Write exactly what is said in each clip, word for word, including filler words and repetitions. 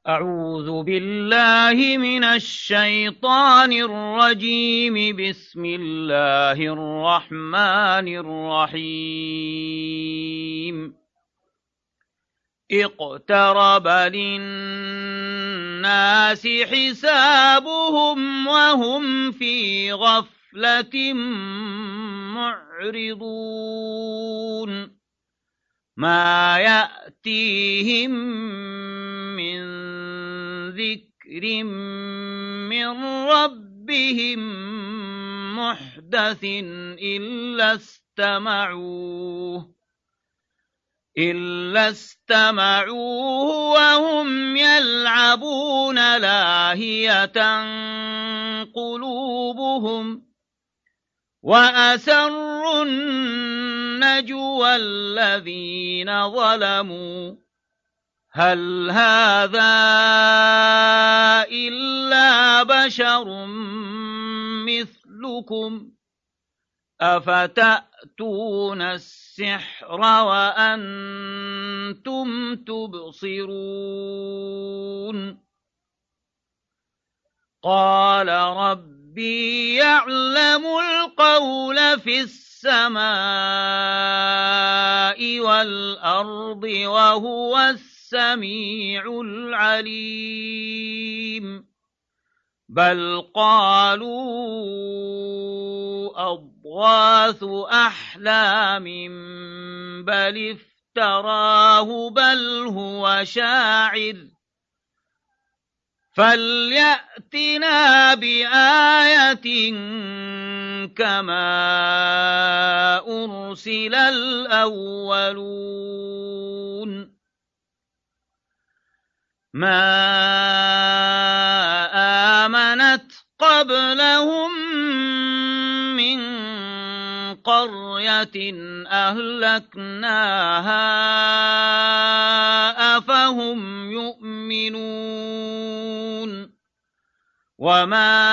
أعوذ بالله من الشيطان الرجيم. بسم الله الرحمن الرحيم. اقترب للناس حسابهم وهم في غفلة معرضون. ما يأتيهم من ذكر من ربهم محدث إلا استمعوه إلا استمعوه وهم يلعبون لاهية قلوبهم وأسروا النجوى الذين ظلموا هل هذا إلا بشر مثلكم أفتأتون السحر وأنتم تبصرون. قال ربي يعلم القول في السماء والأرض وهو السميع العليم. بل قالوا أضغاث أحلام بل افتراه بل هو شاعر فليأتنا بآية كما أرسل الأولون. ما آمنت قبلهم من قرية أهلكناها أفهم يؤمنون. وما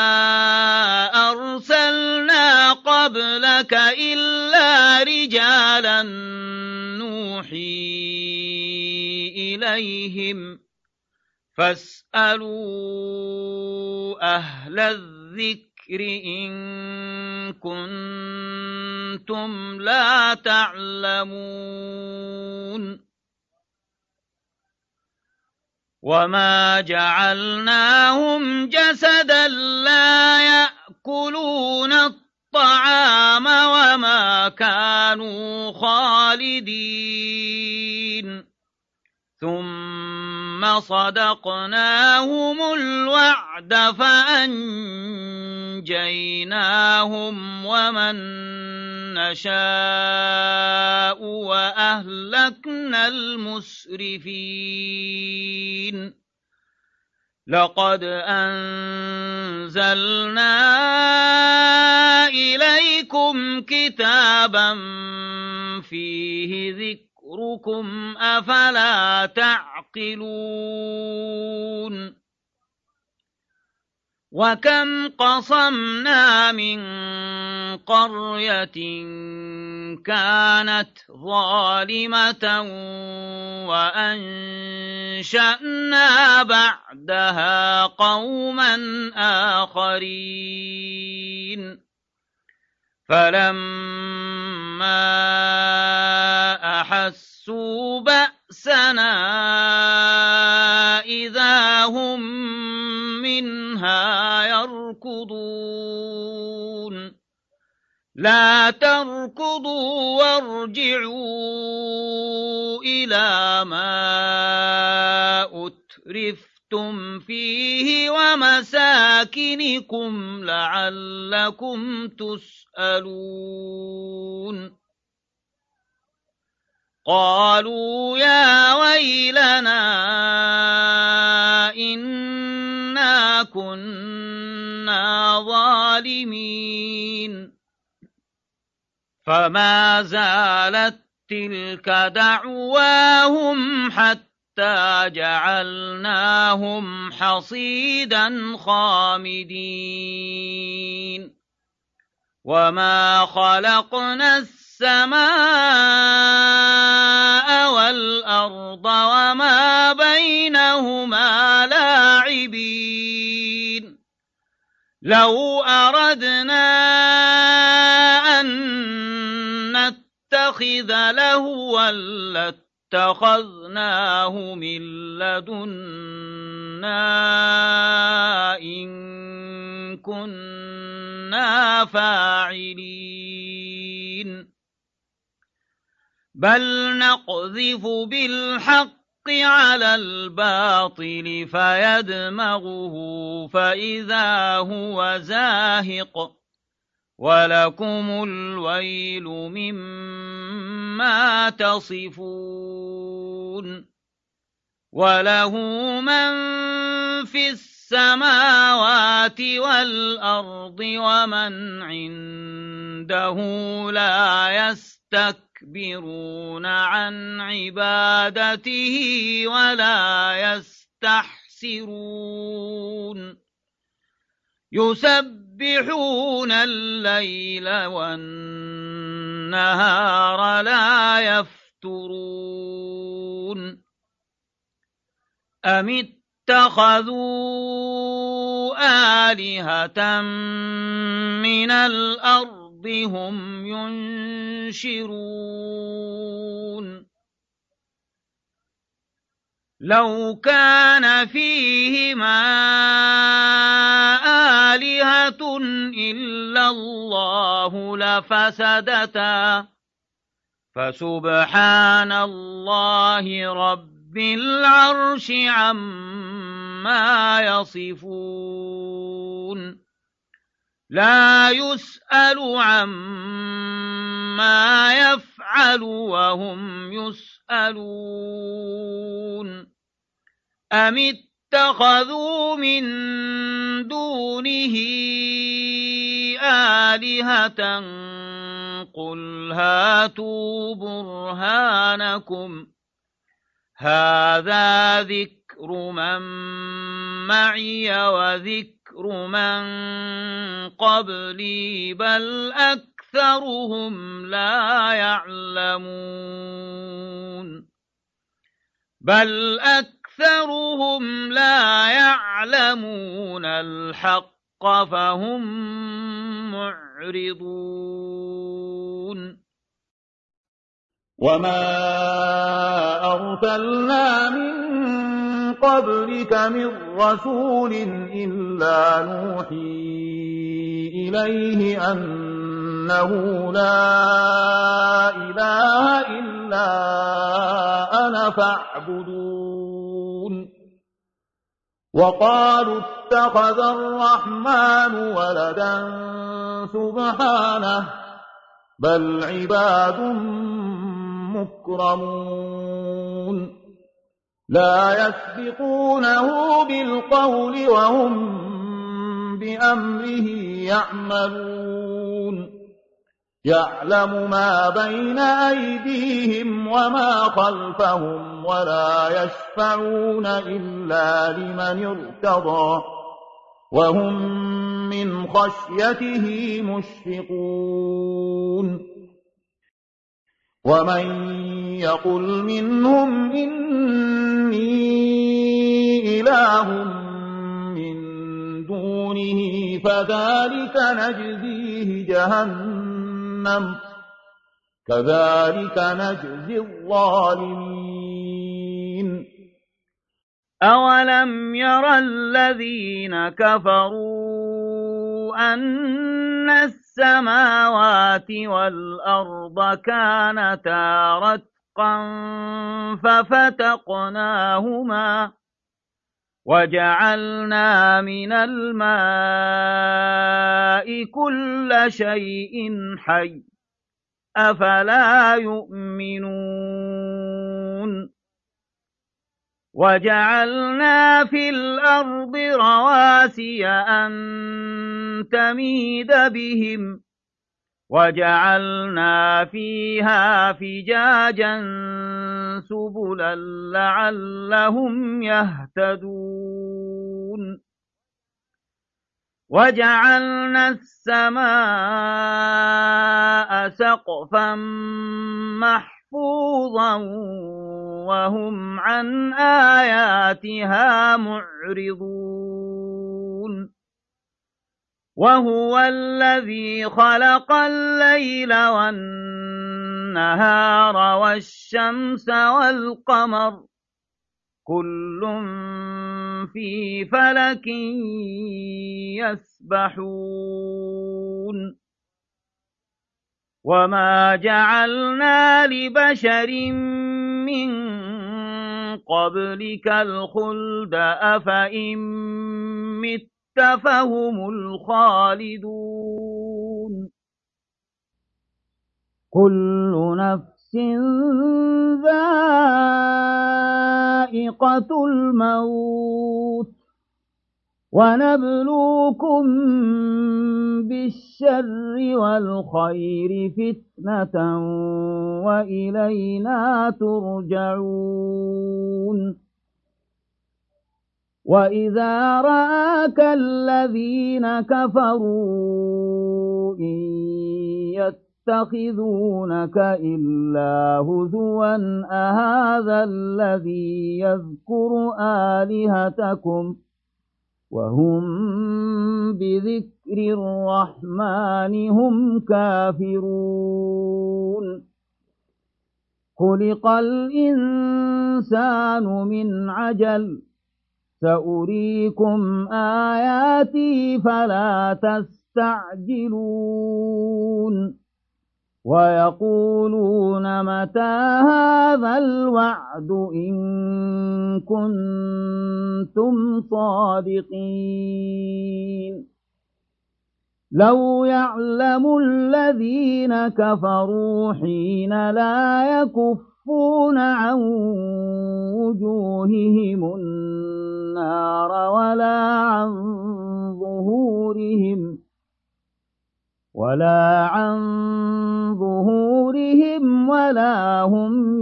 أرسلنا قبلك إلا رجالا نوحي إليهم فاسألوا أهل الذكر إن كنتم لا تعلمون. وما جعلناهم جسدا لا يأكلون الطعام وما كانوا خالدين ثم صدقناهم الوعد فأنجيناهم ومن نشاء وأهلكنا المسرفين. لقد أنزلنا إليكم كتابا فيه ذكركم أفلا تعقلون. وكم قصمنا من قرية كانت ظالمة وأنشأنا بعدها قوما آخرين فلما أحسوا بأسنا إذا هم منها يركضون. لا تركضوا وارجعوا إلى ما أترفتم فيه ومساكنكم لعلكم تسألون. قالوا يا ويلنا إنا كنا ظالمين. فما زالت تلك دعواهم حتى جعلناهم حصيدا خامدين. وما خلقنا السماء السماء والأرض وما بينهما لاعبين لو أردنا أن نتخذ لهوا لاتخذناه من لدنا إن كنا فاعلين بل نقذف بالحق على الباطل فيدمغه فإذا هو زاهق ولكم الويل مما تصفون وله من في السماوات والأرض ومن عنده لا يستكبرون عن عبادته ولا يستحسرون يسبحون الليل والنهار لا يفترون أم اتخذوا آلهة من الأرض هم ينشرون لو كان فيهما آلهة إلا الله لفسدتا فسبحان الله رب العرش عما يصفون لا يسأل عما يفعل وهم يسألون أم اتخذوا من دونه آلهة قل هاتوا برهانكم هذا ذكر من معي وذكر من قبلي بل أكثرهم لا يعلمون بل أكثرهم لا يعلمون الحق فهم معرضون وما أرسلنا من قبلك من رسول إلا نوحي إليه أنه لا إله إلا أنا فاعبدون وقالوا اتخذ الرحمن ولدا سبحانه بل عباد مكرمون لا يسبقونه بالقول وهم بأمره يعملون يعلم ما بين أيديهم وما خلفهم ولا يشفعون إلا لمن ارتضى وهم من خشيته مشفقون ومن يقل منهم إني إله من دونه فذلك نجزيه جهنم كذلك نجزي الظالمين أولم ير الذين كفروا أن السماوات والأرض كانتا رتقا ففتقناهما وجعلنا من الماء كل شيء حي أفلا يؤمنون وجعلنا في الأرض رواسي أن تميد بهم وجعلنا فيها فجاجا سبلا لعلهم يهتدون وجعلنا السماء سقفا محفوظا وهم عن آياتها معرضون وهو الذي خلق الليل والنهار والشمس والقمر كل في فلك يسبحون وما جعلنا لبشر من قبلك الخلد أفإن مت فهم الخالدون كل نفس ذائقة الموت ونبلوكم بالشر والخير فتنة وإلينا ترجعون وإذا رآك الذين كفروا إن يتخذونك إلا هزوا أهذا الذي يذكر آلهتكم وهم بذكر الرحمن هم كافرون خلق الإنسان من عجل سأريكم آياتي فلا تستعجلون ويقولون متى هذا الوعد إن كنتم صادقين لو يعلم الذين كفروا حين لا يكفون عن وجوههم النار ولا عن ظهورهم ولا عن ظهورهم ولا هم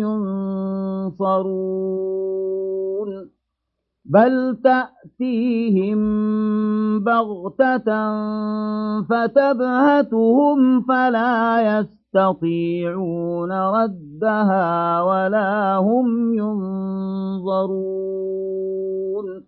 ينصرون بل تأتيهم بغتة فتبهتهم فلا يستطيعون ردها ولا هم ينظرون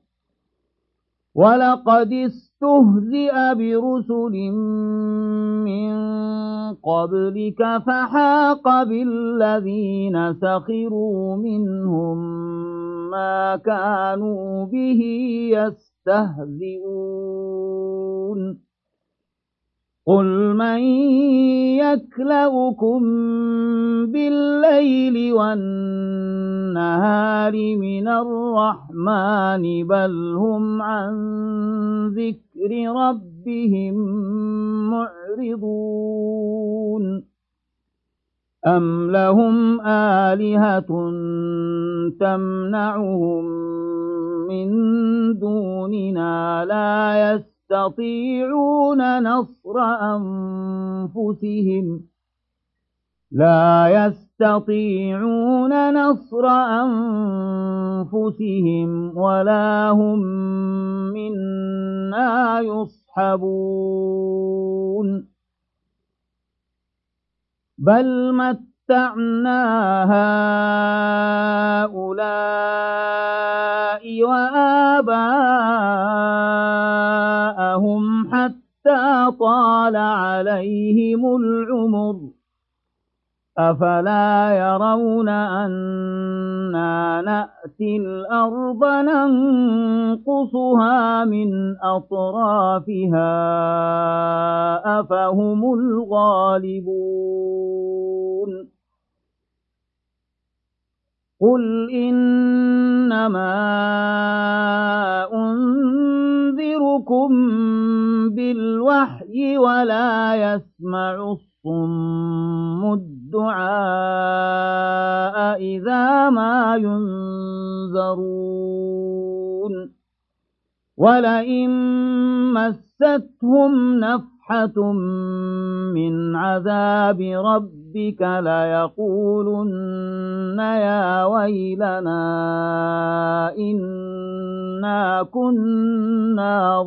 ولقد استهزئ برسل من قبلك فحاق بالذين سخروا منهم ما كانوا به يستهزئون قل من يكلؤكم بالليل والنهار من الرحمن بل هم عن ذكر ربهم معرضون أم لهم آلهة تمنعهم من دوننا لا يستطيعون يستطيعون نصر أنفسهم لا يستطيعون نصر أنفسهم ولا هم منا يصحبون بل متعنا هؤلاء وآباءهم حتى طال عليهم العمر أفلا يرون أنا نأتي الأرض ننقصها من أطرافها أفهم الغالبون قل إنما أنذركم بالوحي ولا يسمع الصم الدعاء إذا ما ينذرون ولئن مستهم نفحة صَيْحَةٌ مِّنْ عَذَابِ رَبِّكَ لَيَقُولُنَّ يَا وَيْلَنَا إِنَّا كُنَّا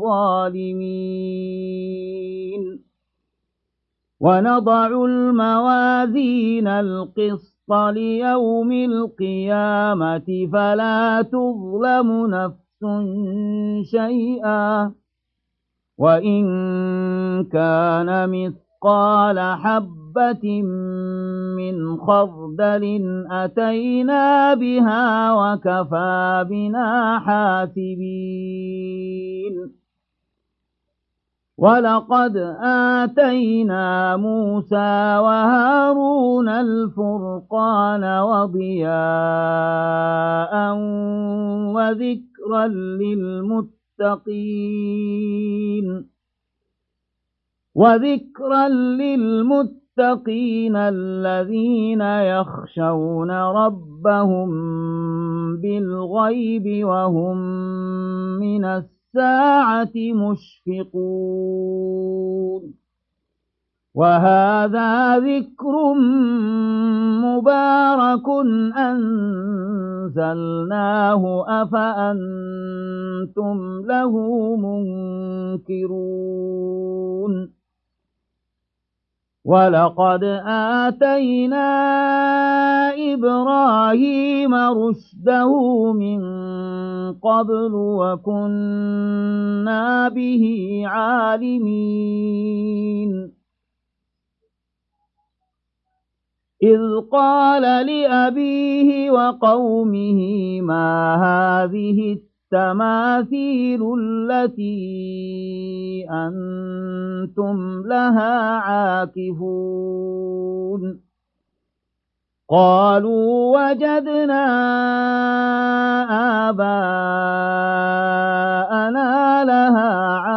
ظَالِمِينَ وَنَضَعُ الْمَوَازِينَ الْقِسْطَ لِيَوْمِ الْقِيَامَةِ فَلَا تُظْلَمُ نَفْسٌ شَيْئًا وَإِن كَانَ مِثْقَالَ حَبَّةٍ مِّنْ خَرْدَلٍ أَتَيْنَا بِهَا وَكَفَىٰ بِنَا حَاسِبِينَ وَلَقَدْ آتَيْنَا مُوسَىٰ وَهَارُونَ الْفُرْقَانَ وَضِيَاءً وَذِكْرًا لِّلْمُتَّقِينَ وَذِكْرًا لِّلْمُتَّقِينَ الَّذِينَ يَخْشَوْنَ رَبَّهُم بِالْغَيْبِ وَهُم مِّنَ السَّاعَةِ مُشْفِقُونَ وَهَٰذَا ذِكْرٌ مُّبَارَكٌ أَنزَلْنَاهُ أَفَأَنتُمْ لَهُ مُنكِرُونَ وَلَقَدْ آتَيْنَا إِبْرَاهِيمَ رُشْدَهُ مِن قَبْلُ وَكُنَّا بِهِ عَالِمِينَ إِذْ قَالَ لِأَبِيهِ وَقَوْمِهِ مَا هَٰذِهِ التَّمَاثِيلُ الَّتِي أَنتُمْ لَهَا عَاكِفُونَ قَالُوا وَجَدْنَا آبَاءَنَا لَهَا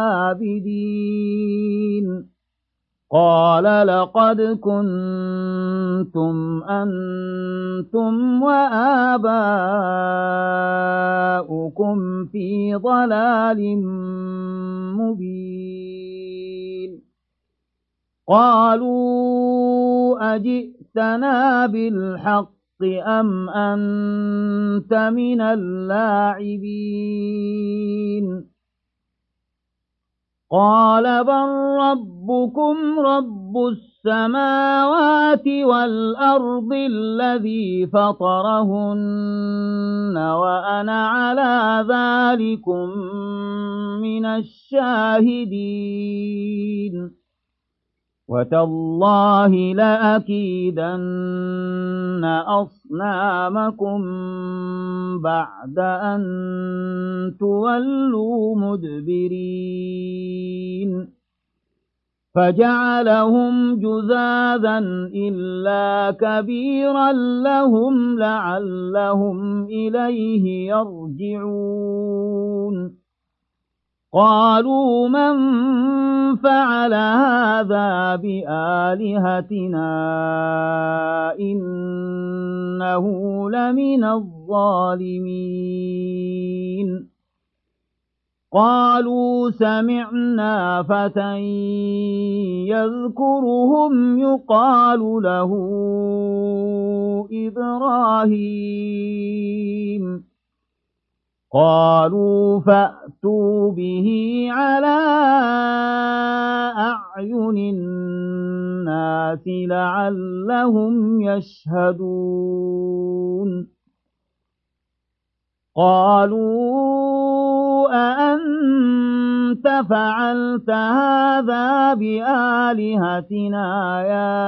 عَابِدِينَ قَالَ لَقَدْ كُنتُمْ أَنتُمْ وَآبَاؤُكُمْ فِي ضَلَالٍ مُّبِينٍ قَالُوا أَجِئْتَنَا بِالْحَقِّ أَمْ أَنتَ مِنَ اللاعبين قَالَ بَل رَّبُّكُمْ رَبُّ السَّمَاوَاتِ وَالْأَرْضِ الَّذِي فَطَرَهُنَّ وَأَنَا عَلَىٰ ذَٰلِكُم مِّنَ الشَّاهِدِينَ وَتَاللَّهِ لَأَكِيدَنَّ أَصْنَامَكُم بَعْدَ أَن تُوَلُّوا مُدْبِرِينَ فَجَعَلَهُمْ جُذَاذًا إِلَّا كَبِيرًا لَّهُمْ لَعَلَّهُمْ إِلَيْهِ يَرْجِعُونَ قَالُوا مَن فَعَلَ هَٰذَا بِآلِهَتِنَا إِنَّهُ لَمِنَ الظَّالِمِينَ قَالُوا سَمِعْنَا فَتًى يَذْكُرُهُمْ يُقَالُ لَهُ إِبْرَاهِيمُ قَالُوا فَأْتُوا بِهِ عَلَىٰ أَعْيُنِ النَّاسِ لَعَلَّهُمْ يَشْهَدُونَ قَالُوا أَأَنتَ فَعَلْتَ هَٰذَا بِآلِهَتِنَا يَا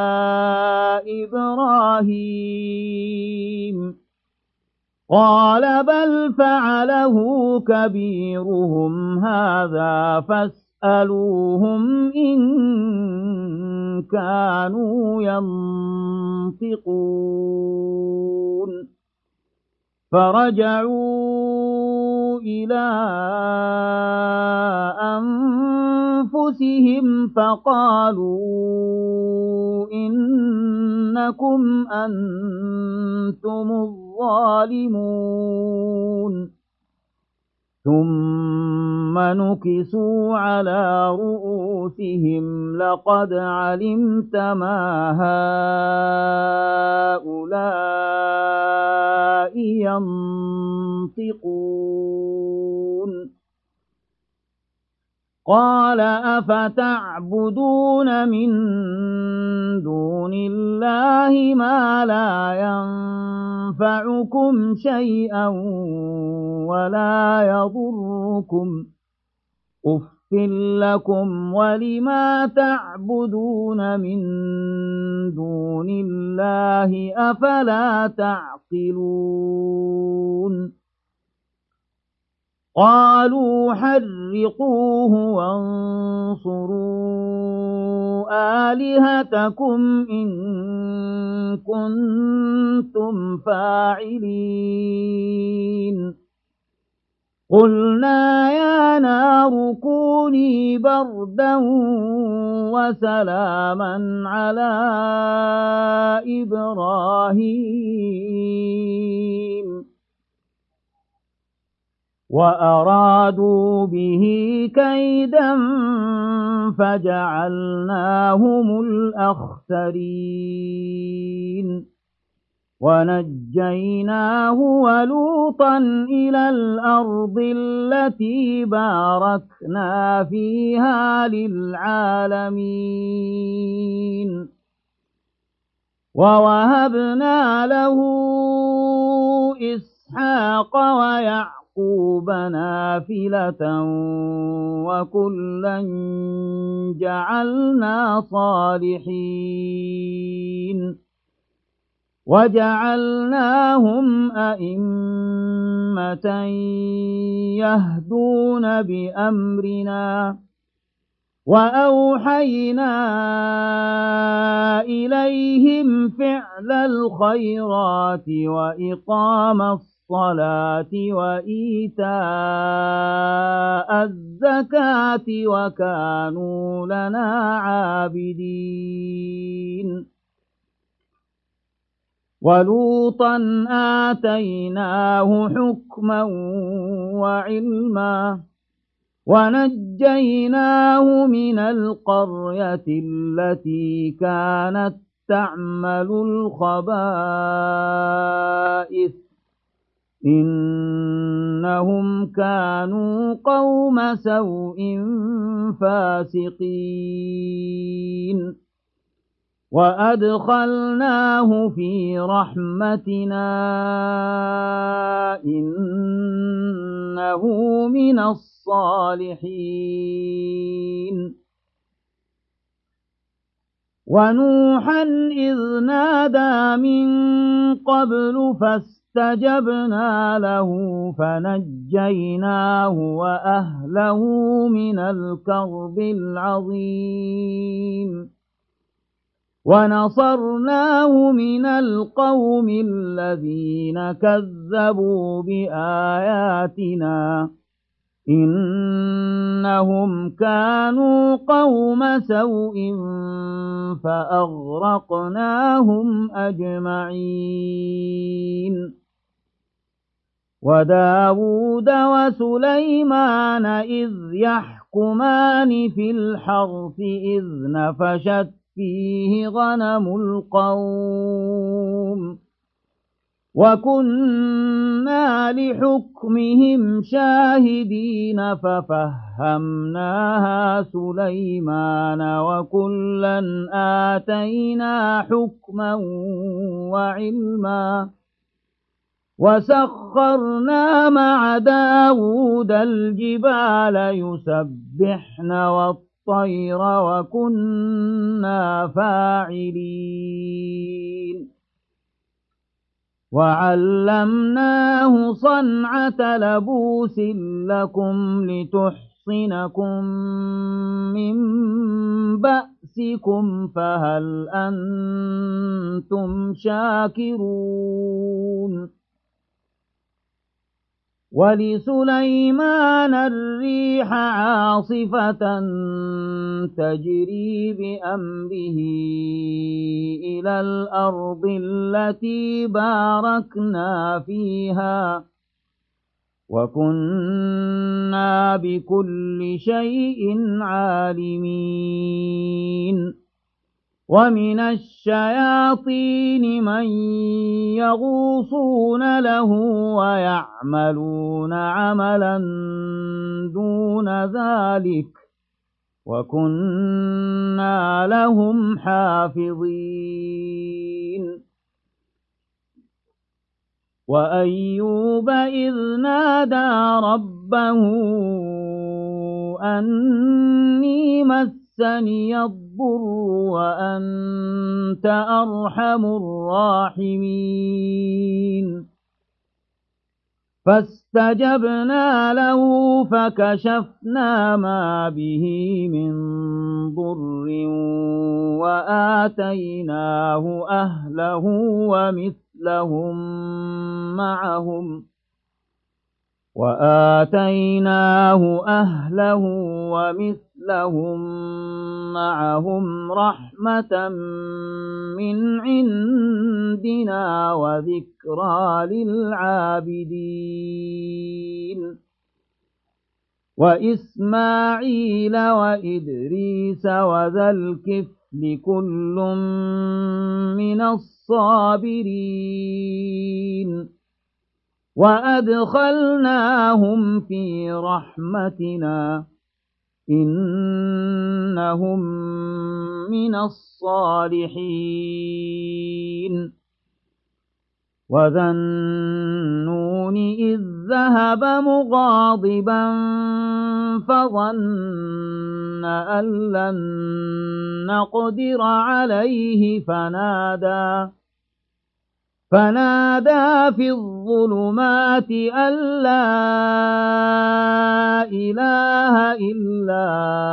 إِبْرَاهِيمُ قَالَ بَلْ فَعَلَهُ كَبِيرُهُمْ هَٰذَا فَاسْأَلُوهُمْ إِن كَانُوا يَنطِقُونَ فَرَجَعُوا إِلَىٰ أَنفُسِهِمْ فَقَالُوا إِنَّكُمْ أَنتُمُ الظَّالِمُونَ ثُمَّ ثم نكسوا على رؤوسهم لقد علمت ما هؤلاء ينطقون قال أفتعبدون من دون الله ما لا ينفعكم شيئا ولا يضركم أف لكم ولما تعبدون من دون الله أفلا تعقلون قالوا حرقوه وانصروا آلهتكم إن كنتم فاعلين قلنا يا نار كوني بردا وسلاما على إبراهيم وأرادوا به كيدا فجعلناهم الأخسرين ونجيناه ولوطا إلى الأرض التي باركنا فيها للعالمين ووهبنا له إسحاق ويعقوب يعقوب نافلة وكلا جعلنا صالحين وجعلناهم أئمة يهدون بأمرنا وأوحينا إليهم فعل الخيرات وإقام الصلاة الصلاة وإيتاء الزكاة وكانوا لنا عابدين ولوطا آتيناه حكما وعلما ونجيناه من القرية التي كانت تعمل الخبائث إنهم كانوا قوم سوء فاسقين وأدخلناه في رحمتنا إنه من الصالحين ونوحا إذ نادى من قبل فاستجبنا فاستجبنا له فنجيناه وأهله من الكرب العظيم ونصرناه من القوم الذين كذبوا بآياتنا إنهم كانوا قوم سوء فأغرقناهم أجمعين وداود وسليمان إذ يحكمان في الحرث إذ نفشت فيه غنم القوم وكنا لحكمهم شاهدين ففهمناها سليمان وكلا آتينا حكما وعلما وسخرنا مع داود الجبال يسبحن والطير وكنا فاعلين وعلمناه صنعة لبوس لكم لتحصنكم من بأسكم فهل أنتم شاكرون ولسليمان الريح عاصفة تجري بأمره إلى الأرض التي باركنا فيها وكنا بكل شيء عالمين ومن الشياطين من يغوصون له ويعملون عملا دون ذلك وكنا لهم حافظين وأيوب إذ نادى ربه أني مسني الضر وأنت أرحم الراحمين فاستجبنا له فكشفنا ما به من ضر وآتيناه أهله ومثلهم معهم وآتيناه أهله ومثلهم معهم رحمة من عندنا وذكرى للعابدين وإسماعيل وإدريس وذا الكفل كل من الصابرين وأدخلناهم في رحمتنا إنهم من الصالحين وذا النون إذ ذهب مغاضبا فظن أن لن نقدر عليه فنادى فنادى في الظلمات أن لا إله إلا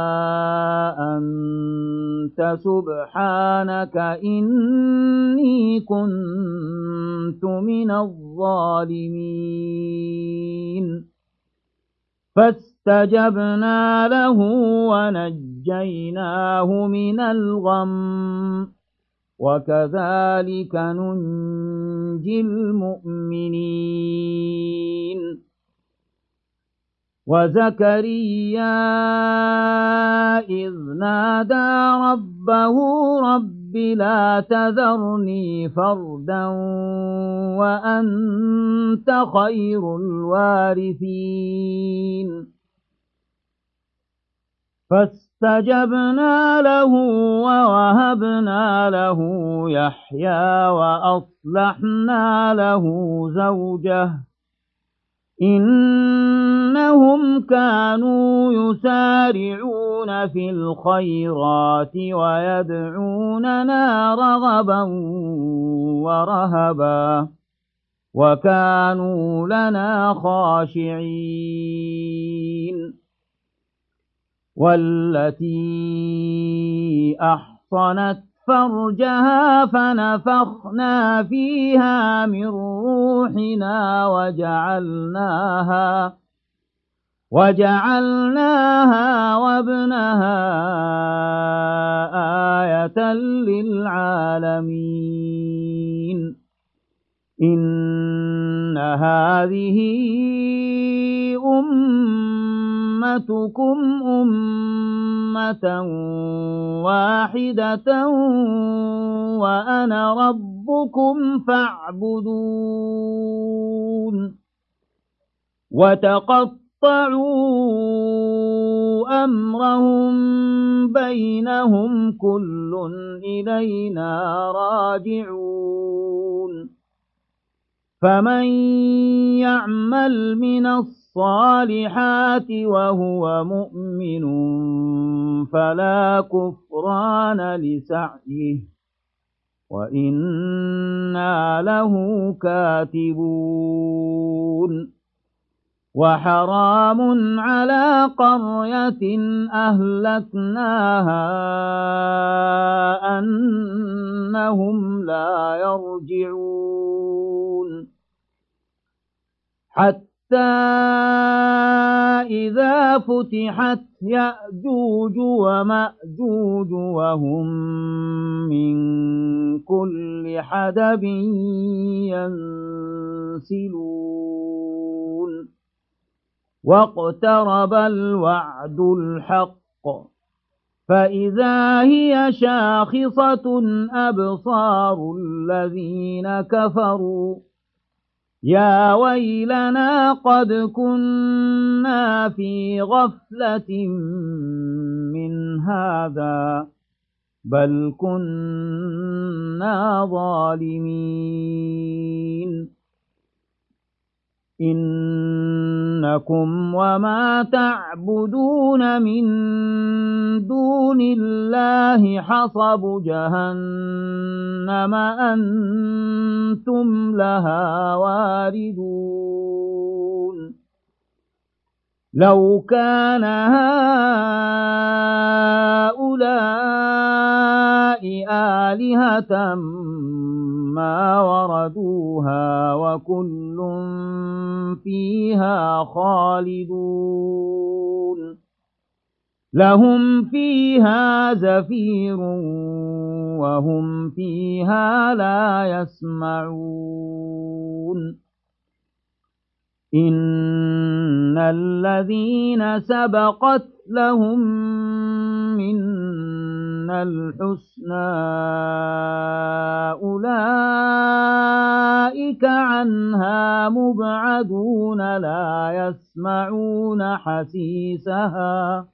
أنت سبحانك إني كنت من الظالمين فاستجبنا له ونجيناه من الغم وكذلك ننجي المؤمنين وزكريا إذ نادى ربه رب لا تذرني فردا وأنت خير الوارثين فاستجبنا له ووهبنا له يحيى وأصلحنا له زوجه إنهم كانوا يسارعون في الخيرات ويدعوننا رغبا ورهبا وكانوا لنا خاشعين والتي أحصنت فرجها فنفخنا فيها من روحنا وجعلناها وجعلناها وابنها آية للعالمين إن هذه أمتكم أمة واحدة وأنا ربكم فاعبدون وتقطعوا أمرهم بينهم كل إلينا راجعون فمن يعمل من الصالحات وهو مؤمن فلا كفران لسعيه وإنا له كاتبون وحرام على قرية أهلكناها أنهم لا يرجعون حتى إذا فتحت يأجوج ومأجوج وهم من كل حدب ينسلون واقترب الوعد الحق فإذا هي شاخصة أبصار الذين كفروا يا ويلنا قد كنا في غفلة من هذا بل كنا ظالمين إنكم وما تعبدون من دون الله حصب جهنم أنتم لها واردون لو كان هؤلاء آلهة ما وردوها وكل فيها خالدون لهم فيها زفير وهم فيها لا يسمعون إن الذين سبقت لهم منا الحسنى أولئك عنها مبعدون لا يسمعون حسيسها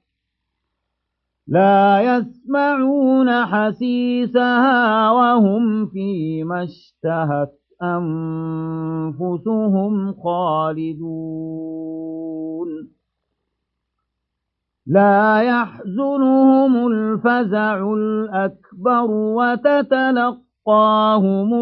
لا يسمعون حسيسها وهم فيما اشتهت أنفسهم خالدون لا يحزنهم الفزع الأكبر وتتلقاهم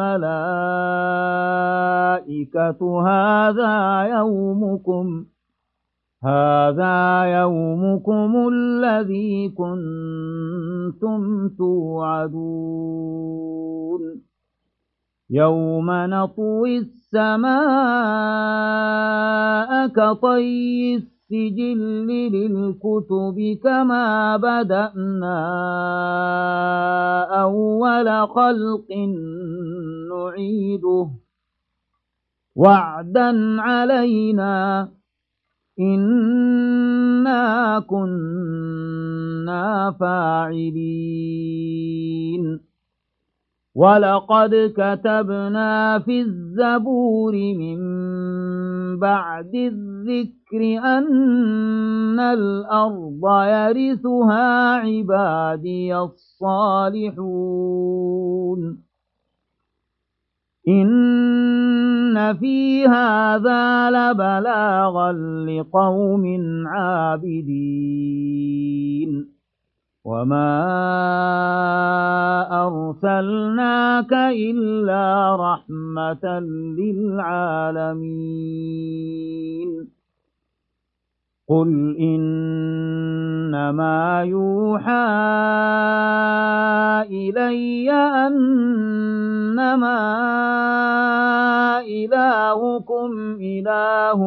الملائكة هذا يومكم هذا يومكم الذي كنتم توعدون يوم نطوي السماء كطي السجل للكتب كما بدأنا أول خلق نعيده وعدا علينا إنا كنا فاعلين ولقد كتبنا في الزبور من بعد الذكر أن الأرض يرثها عبادي الصالحون إن في هذا لبلاغا لقوم عابدين وما أرسلناك إلا رحمة للعالمين قل إنما يوحى إلي أنما إلهكم إله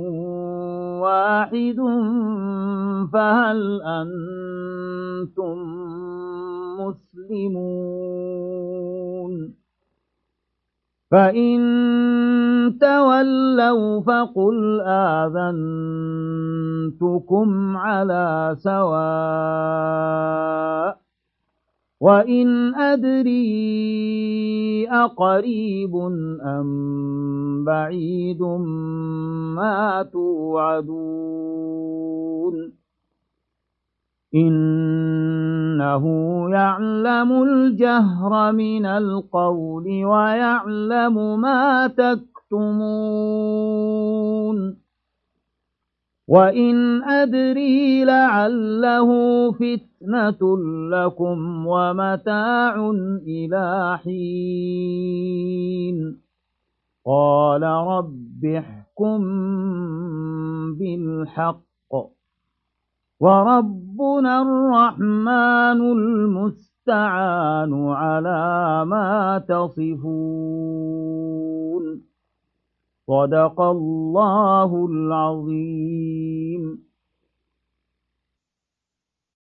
واحد فهل أنتم مسلمون فإن تولوا فقل آذنتكم على سواء وإن أدري أقريب أم بعيد ما توعدون إنه يعلم الجهر من القول ويعلم ما تكتمون وإن أدري لعله فتنة لكم ومتاع إلى حين قال رب احكم بالحق وربنا الرحمن المستعان على ما تصفون صدق الله العظيم.